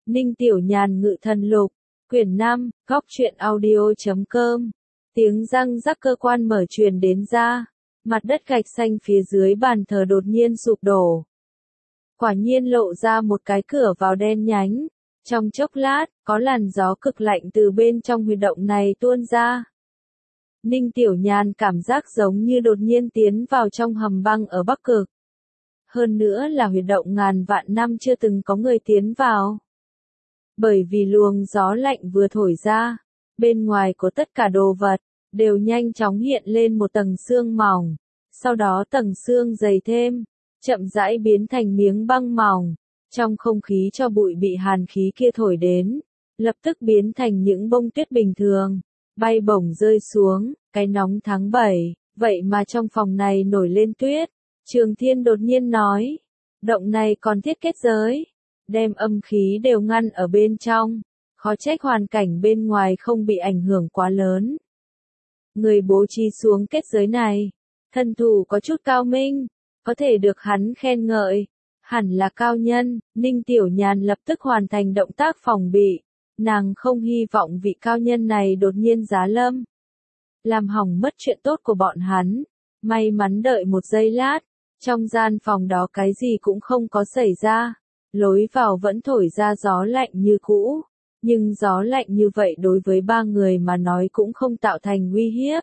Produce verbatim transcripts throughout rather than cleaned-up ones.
Ninh Tiểu Nhàn Ngự Thần Lục, quyển năm, góc truyện audio chấm com. Tiếng răng rắc cơ quan mở truyền đến ra, mặt đất gạch xanh phía dưới bàn thờ đột nhiên sụp đổ. Quả nhiên lộ ra một cái cửa vào đen nhánh, trong chốc lát, có làn gió cực lạnh từ bên trong huyệt động này tuôn ra. Ninh Tiểu Nhàn cảm giác giống như đột nhiên tiến vào trong hầm băng ở Bắc Cực. Hơn nữa là huyệt động ngàn vạn năm chưa từng có người tiến vào. Bởi vì luồng gió lạnh vừa thổi ra, bên ngoài của tất cả đồ vật, đều nhanh chóng hiện lên một tầng sương mỏng, sau đó tầng sương dày thêm, chậm rãi biến thành miếng băng mỏng, trong không khí cho bụi bị hàn khí kia thổi đến, lập tức biến thành những bông tuyết bình thường, bay bổng rơi xuống, cái nóng tháng bảy, vậy mà trong phòng này nổi lên tuyết. Trường Thiên đột nhiên nói, động này còn thiết kết giới, đem âm khí đều ngăn ở bên trong, khó trách hoàn cảnh bên ngoài không bị ảnh hưởng quá lớn. Người bố trí xuống kết giới này, thân thủ có chút cao minh, có thể được hắn khen ngợi, hẳn là cao nhân. Ninh Tiểu Nhàn lập tức hoàn thành động tác phòng bị, nàng không hy vọng vị cao nhân này đột nhiên giá lâm, làm hỏng mất chuyện tốt của bọn hắn. May mắn đợi một giây lát, trong gian phòng đó cái gì cũng không có xảy ra, lối vào vẫn thổi ra gió lạnh như cũ, nhưng gió lạnh như vậy đối với ba người mà nói cũng không tạo thành uy hiếp.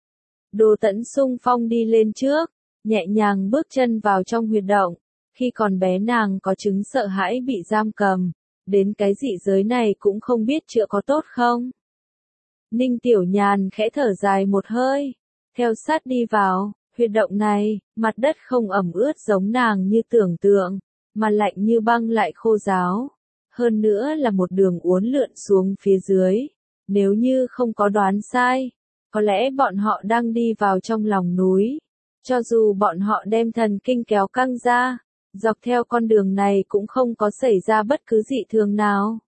Đồ Tẫn xung phong đi lên trước, nhẹ nhàng bước chân vào trong huyệt động, khi còn bé nàng có chứng sợ hãi bị giam cầm, đến cái dị giới này cũng không biết chữa có tốt không. Ninh Tiểu Nhàn khẽ thở dài một hơi, theo sát đi vào. Huyệt động này, mặt đất không ẩm ướt giống nàng như tưởng tượng, mà lạnh như băng lại khô ráo. Hơn nữa là một đường uốn lượn xuống phía dưới. Nếu như không có đoán sai, có lẽ bọn họ đang đi vào trong lòng núi. Cho dù bọn họ đem thần kinh kéo căng ra, dọc theo con đường này cũng không có xảy ra bất cứ dị thường nào.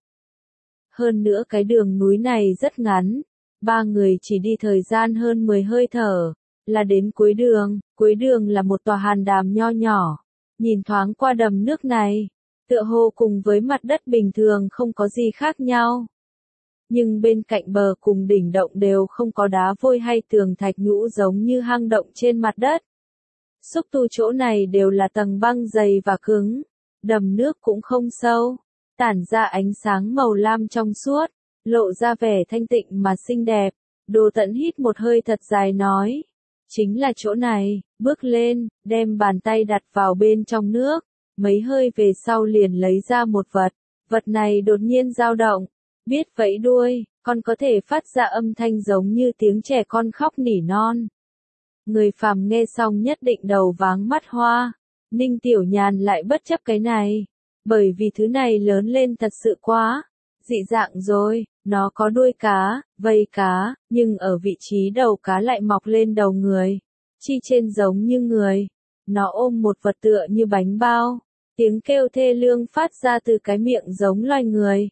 Hơn nữa cái đường núi này rất ngắn, ba người chỉ đi thời gian hơn mười hơi thở. Là đến cuối đường, cuối đường là một tòa hàn đàm nho nhỏ, nhìn thoáng qua đầm nước này, tựa hồ cùng với mặt đất bình thường không có gì khác nhau. Nhưng bên cạnh bờ cùng đỉnh động đều không có đá vôi hay tường thạch nhũ giống như hang động trên mặt đất. Xúc tu chỗ này đều là tầng băng dày và cứng, đầm nước cũng không sâu, tản ra ánh sáng màu lam trong suốt, lộ ra vẻ thanh tịnh mà xinh đẹp. Đồ Tẫn hít một hơi thật dài nói. Chính là chỗ này, bước lên, đem bàn tay đặt vào bên trong nước, mấy hơi về sau liền lấy ra một vật, vật này đột nhiên dao động, biết vẫy đuôi, còn có thể phát ra âm thanh giống như tiếng trẻ con khóc nỉ non. Người phàm nghe xong nhất định đầu váng mắt hoa, Ninh Tiểu Nhàn lại bất chấp cái này, bởi vì thứ này lớn lên thật sự quá, dị dạng rồi. Nó có đuôi cá, vây cá, nhưng ở vị trí đầu cá lại mọc lên đầu người, chi trên giống như người. Nó ôm một vật tựa như bánh bao, tiếng kêu thê lương phát ra từ cái miệng giống loài người.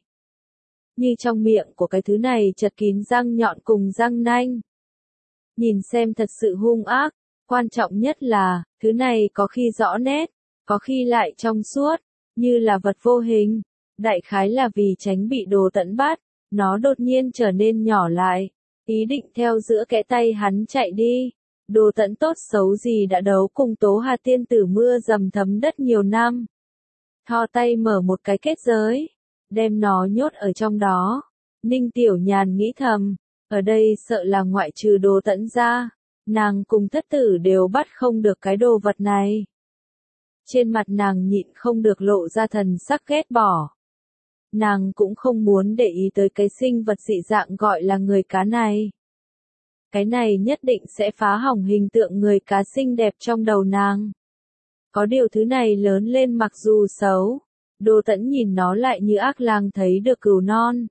Như trong miệng của cái thứ này chật kín răng nhọn cùng răng nanh. Nhìn xem thật sự hung ác, quan trọng nhất là, thứ này có khi rõ nét, có khi lại trong suốt, như là vật vô hình. Đại khái là vì tránh bị Đồ Tẫn bắt. Nó đột nhiên trở nên nhỏ lại, ý định theo giữa kẽ tay hắn chạy đi. Đồ Tẫn tốt xấu gì đã đấu cùng Tố Hà tiên tử mưa dầm thấm đất nhiều năm. Thò tay mở một cái kết giới, đem nó nhốt ở trong đó. Ninh Tiểu Nhàn nghĩ thầm, ở đây sợ là ngoại trừ Đồ Tẫn ra, nàng cùng thất tử đều bắt không được cái đồ vật này. Trên mặt nàng nhịn không được lộ ra thần sắc ghét bỏ. Nàng cũng không muốn để ý tới cái sinh vật dị dạng gọi là người cá này. Cái này nhất định sẽ phá hỏng hình tượng người cá xinh đẹp trong đầu nàng. Có điều thứ này lớn lên mặc dù xấu, Đồ Tẫn nhìn nó lại như ác lang thấy được cừu non.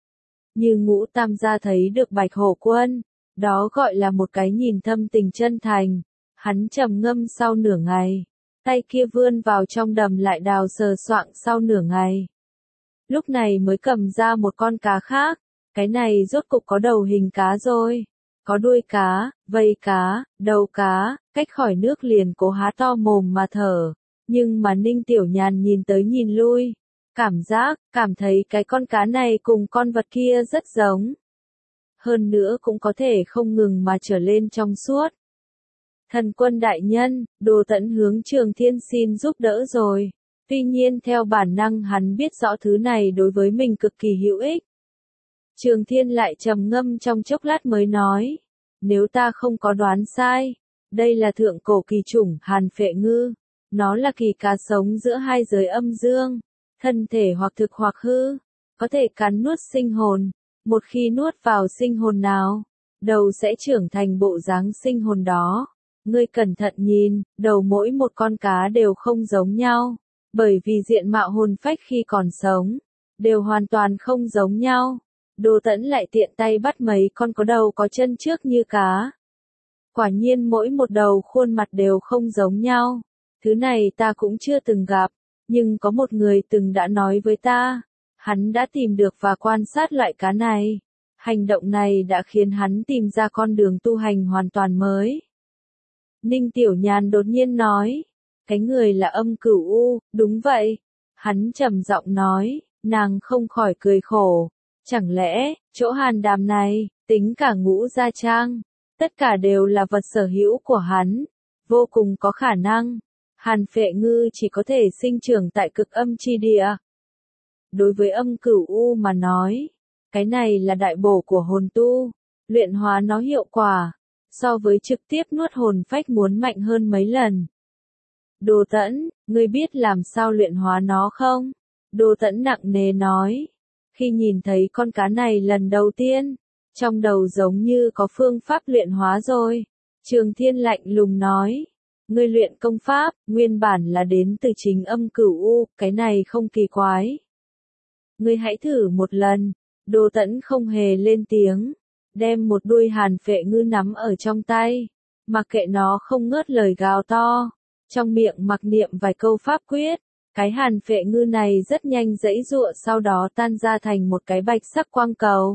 Như Ngũ Tam gia thấy được Bạch Hổ Quân, đó gọi là một cái nhìn thâm tình chân thành. Hắn trầm ngâm sau nửa ngày, tay kia vươn vào trong đầm lại đào sờ soạng sau nửa ngày. Lúc này mới cầm ra một con cá khác, cái này rốt cục có đầu hình cá rồi, có đuôi cá, vây cá, đầu cá, cách khỏi nước liền cố há to mồm mà thở, nhưng mà Ninh Tiểu Nhàn nhìn tới nhìn lui, Cảm giác, cảm thấy cái con cá này cùng con vật kia rất giống. Hơn nữa cũng có thể không ngừng mà trở lên trong suốt. Thần quân đại nhân, Đồ Tẫn hướng Trường Thiên xin giúp đỡ rồi. Tuy nhiên theo bản năng hắn biết rõ thứ này đối với mình cực kỳ hữu ích. Trường Thiên lại trầm ngâm trong chốc lát mới nói. Nếu ta không có đoán sai, đây là thượng cổ kỳ chủng Hàn Phệ Ngư. Nó là kỳ cá sống giữa hai giới âm dương, thân thể hoặc thực hoặc hư, có thể cắn nuốt sinh hồn. Một khi nuốt vào sinh hồn nào, đầu sẽ trưởng thành bộ dáng sinh hồn đó. Ngươi cẩn thận nhìn, đầu mỗi một con cá đều không giống nhau, bởi vì diện mạo hồn phách khi còn sống, đều hoàn toàn không giống nhau. Đồ Tẫn lại tiện tay bắt mấy con có đầu có chân trước như cá. Quả nhiên mỗi một đầu khuôn mặt đều không giống nhau. Thứ này ta cũng chưa từng gặp, nhưng có một người từng đã nói với ta, hắn đã tìm được và quan sát loại cá này. Hành động này đã khiến hắn tìm ra con đường tu hành hoàn toàn mới. Ninh Tiểu Nhàn đột nhiên nói, cái người là Âm Cửu U, đúng vậy. Hắn trầm giọng nói, nàng không khỏi cười khổ. Chẳng lẽ, chỗ Hàn Đàm này, tính cả Ngũ Gia Trang, tất cả đều là vật sở hữu của hắn, vô cùng có khả năng. Hàn Phệ Ngư chỉ có thể sinh trưởng tại cực âm chi địa. Đối với Âm Cửu U mà nói, cái này là đại bổ của hồn tu, luyện hóa nó hiệu quả, so với trực tiếp nuốt hồn phách muốn mạnh hơn mấy lần. Đồ Tẫn, ngươi biết làm sao luyện hóa nó không? Đồ Tẫn nặng nề nói. Khi nhìn thấy con cá này lần đầu tiên, trong đầu giống như có phương pháp luyện hóa rồi. Trường Thiên lạnh lùng nói. Ngươi luyện công pháp, nguyên bản là đến từ chính Âm Cửu U, cái này không kỳ quái. Ngươi hãy thử một lần. Đồ Tẫn không hề lên tiếng, đem một đuôi Hàn Phệ Ngư nắm ở trong tay, mặc kệ nó không ngớt lời gào to, trong miệng mặc niệm vài câu pháp quyết. Cái Hàn Phệ Ngư này rất nhanh giãy giụa, sau đó tan ra thành một cái bạch sắc quang cầu.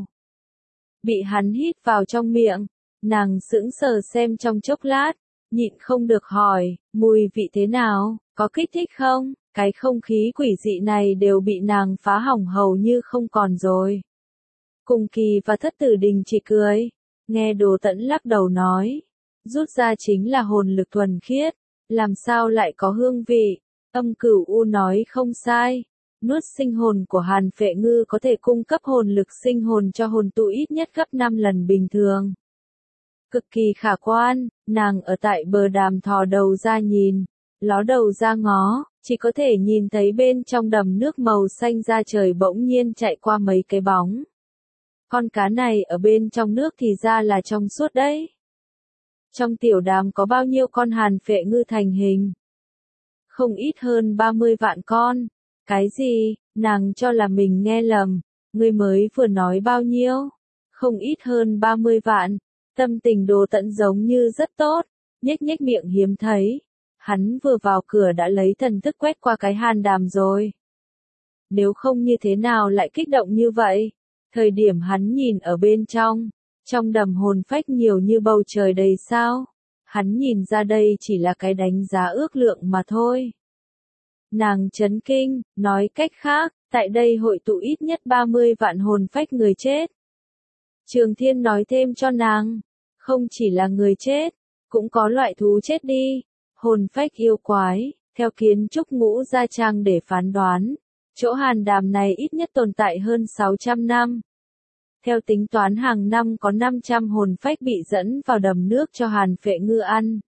Bị hắn hít vào trong miệng, nàng sững sờ xem trong chốc lát, nhịn không được hỏi, mùi vị thế nào, có kích thích không? Cái không khí quỷ dị này đều bị nàng phá hỏng hầu như không còn rồi. Cùng Kỳ và Thất Tử Đình chỉ cười, nghe Đồ Tẫn lắc đầu nói, rút ra chính là hồn lực thuần khiết, làm sao lại có hương vị. Âm Cửu U nói không sai, nuốt sinh hồn của Hàn Phệ Ngư có thể cung cấp hồn lực sinh hồn cho hồn tu ít nhất gấp năm lần bình thường. Cực kỳ khả quan, nàng ở tại bờ đàm thò đầu ra nhìn, ló đầu ra ngó, chỉ có thể nhìn thấy bên trong đầm nước màu xanh da trời bỗng nhiên chạy qua mấy cái bóng. Con cá này ở bên trong nước thì ra là trong suốt đấy. Trong tiểu đàm có bao nhiêu con Hàn Phệ Ngư thành hình? Không ít hơn ba mươi vạn con. Cái gì? Nàng cho là mình nghe lầm. Ngươi mới vừa nói bao nhiêu? Không ít hơn ba mươi vạn. Tâm tình Đồ Tẫn giống như rất tốt, nhếch nhếch miệng hiếm thấy. Hắn vừa vào cửa đã lấy thần thức quét qua cái hàn đàm rồi. Nếu không như thế nào lại kích động như vậy? Thời điểm hắn nhìn ở bên trong, trong đầm hồn phách nhiều như bầu trời đầy sao. Hắn nhìn ra đây chỉ là cái đánh giá ước lượng mà thôi. Nàng chấn kinh, nói cách khác, tại đây hội tụ ít nhất ba mươi vạn hồn phách người chết. Trường Thiên nói thêm cho nàng, không chỉ là người chết, cũng có loại thú chết đi, hồn phách yêu quái, theo kiến trúc Ngũ Gia Trang để phán đoán, chỗ hàn đàm này ít nhất tồn tại hơn sáu trăm năm. Theo tính toán hàng năm có năm trăm hồn phách bị dẫn vào đầm nước cho Hàn Phệ Ngư ăn.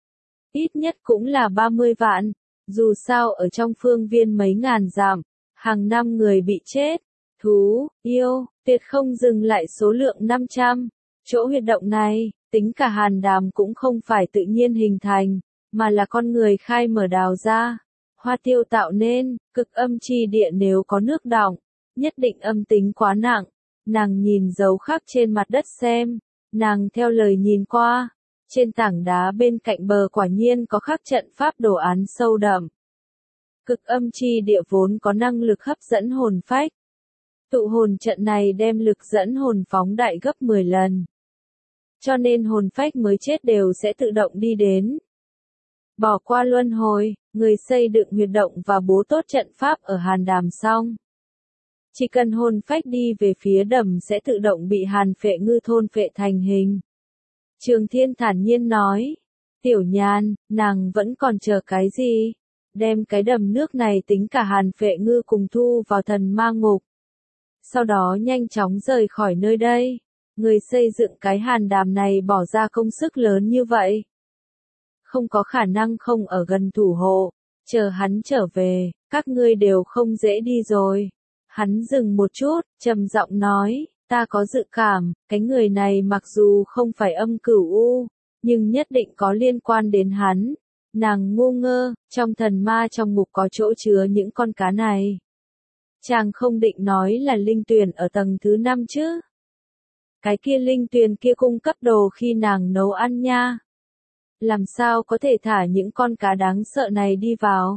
Ít nhất cũng là ba mươi vạn, dù sao ở trong phương viên mấy ngàn dặm, hàng năm người bị chết, thú, yêu, tuyệt không dừng lại số lượng năm trăm. Chỗ huyệt động này, tính cả hàn đàm cũng không phải tự nhiên hình thành, mà là con người khai mở đào ra. Hoa Tiêu tạo nên, cực âm chi địa nếu có nước đọng, nhất định âm tính quá nặng. Nàng nhìn dấu khắc trên mặt đất xem, nàng theo lời nhìn qua, trên tảng đá bên cạnh bờ quả nhiên có khắc trận pháp đồ án sâu đậm. Cực âm chi địa vốn có năng lực hấp dẫn hồn phách. Tụ hồn trận này đem lực dẫn hồn phóng đại gấp mười lần. Cho nên hồn phách mới chết đều sẽ tự động đi đến. Bỏ qua luân hồi, người xây dựng huyệt động và bố tốt trận pháp ở Hàn Đàm xong. Chỉ cần hồn phách đi về phía đầm sẽ tự động bị Hàn Phệ Ngư thôn phệ thành hình. Trường Thiên thản nhiên nói. Tiểu Nhan, nàng vẫn còn chờ cái gì? Đem cái đầm nước này tính cả Hàn Phệ Ngư cùng thu vào thần ma ngục. Sau đó nhanh chóng rời khỏi nơi đây. Người xây dựng cái hàn đàm này bỏ ra công sức lớn như vậy. Không có khả năng không ở gần thủ hộ. Chờ hắn trở về, các ngươi đều không dễ đi rồi. Hắn dừng một chút, trầm giọng nói, ta có dự cảm, cái người này mặc dù không phải âm cửu u, nhưng nhất định có liên quan đến hắn. Nàng ngu ngơ, trong thần ma trong ngục có chỗ chứa những con cá này. Chàng không định nói là linh tuyền ở tầng thứ năm chứ. Cái kia linh tuyền kia cung cấp đồ khi nàng nấu ăn nha. Làm sao có thể thả những con cá đáng sợ này đi vào?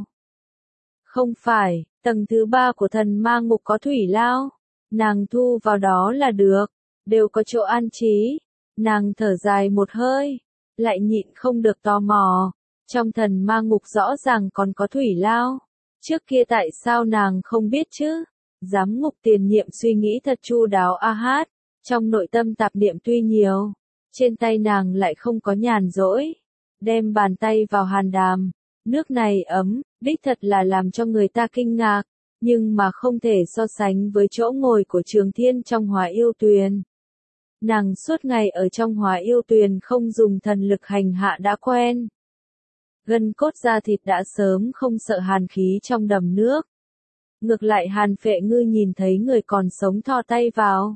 Không phải, tầng thứ ba của thần ma ngục có thủy lao. Nàng thu vào đó là được, đều có chỗ an trí. Nàng thở dài một hơi, lại nhịn không được tò mò. Trong thần ma ngục rõ ràng còn có thủy lao. Trước kia tại sao nàng không biết chứ? Giám ngục tiền nhiệm suy nghĩ thật chu đáo a hát. Trong nội tâm tạp niệm tuy nhiều, trên tay nàng lại không có nhàn rỗi. Đem bàn tay vào hàn đàm, nước này ấm, đích thật là làm cho người ta kinh ngạc, nhưng mà không thể so sánh với chỗ ngồi của Trường Thiên trong Hóa Yêu Tuyền. Nàng suốt ngày ở trong Hóa Yêu Tuyền không dùng thần lực hành hạ đã quen. Gân cốt da thịt đã sớm không sợ hàn khí trong đầm nước. Ngược lại Hàn Phệ Ngư nhìn thấy người còn sống thò tay vào.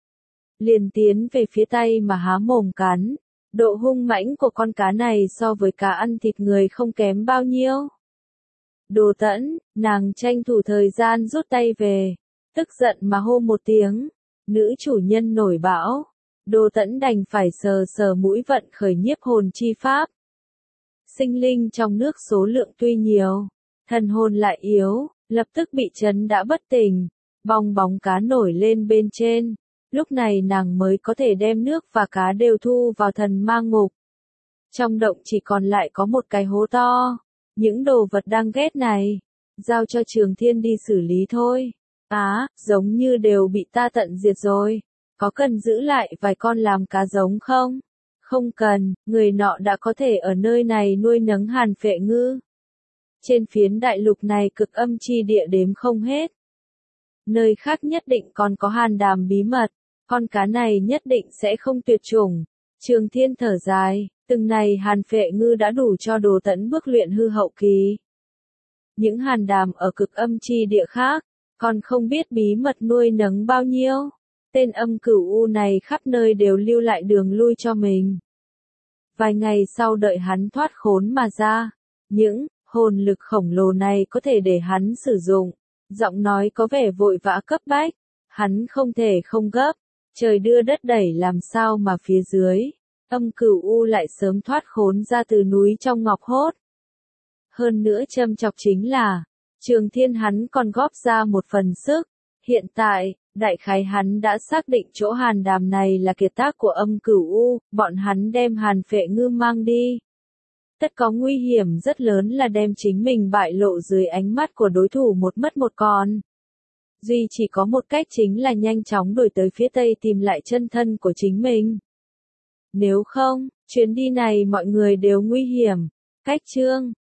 Liền tiến về phía tay mà há mồm cắn. Độ hung mãnh của con cá này so với cá ăn thịt người không kém bao nhiêu. Đồ Tẫn, nàng tranh thủ thời gian rút tay về. Tức giận mà hô một tiếng. Nữ chủ nhân nổi bão. Đồ Tẫn đành phải sờ sờ mũi vận khởi nhiếp hồn chi pháp. Sinh linh trong nước số lượng tuy nhiều, thần hồn lại yếu, lập tức bị chấn đã bất tỉnh, bong bóng cá nổi lên bên trên. Lúc này nàng mới có thể đem nước và cá đều thu vào thần ma ngục. Trong động chỉ còn lại có một cái hố to. Những đồ vật đang ghét này, giao cho Trường Thiên đi xử lý thôi. Á, giống như đều bị ta tận diệt rồi. Có cần giữ lại vài con làm cá giống không? Không cần, người nọ đã có thể ở nơi này nuôi nấng Hàn Phệ Ngư. Trên phiến đại lục này cực âm chi địa đếm không hết. Nơi khác nhất định còn có hàn đàm bí mật, con cá này nhất định sẽ không tuyệt chủng. Trường Thiên thở dài, từng này Hàn Phệ Ngư đã đủ cho Đồ Tẫn bước luyện hư hậu kỳ. Những hàn đàm ở cực âm chi địa khác, còn không biết bí mật nuôi nấng bao nhiêu. Tên âm cửu u này khắp nơi đều lưu lại đường lui cho mình. Vài ngày sau đợi hắn thoát khốn mà ra, những hồn lực khổng lồ này có thể để hắn sử dụng. Giọng nói có vẻ vội vã cấp bách, hắn không thể không gấp, trời đưa đất đẩy làm sao mà phía dưới, âm cửu u lại sớm thoát khốn ra từ núi trong ngọc hốt. Hơn nữa châm chọc chính là, Trường Thiên hắn còn góp ra một phần sức, hiện tại, đại khái hắn đã xác định chỗ hàn đàm này là kiệt tác của âm cửu u, bọn hắn đem Hàn Phệ Ngư mang đi. Tất có nguy hiểm rất lớn là đem chính mình bại lộ dưới ánh mắt của đối thủ một mất một còn. Duy chỉ có một cách chính là nhanh chóng đuổi tới phía tây tìm lại chân thân của chính mình. Nếu không, chuyến đi này mọi người đều nguy hiểm. Cách chương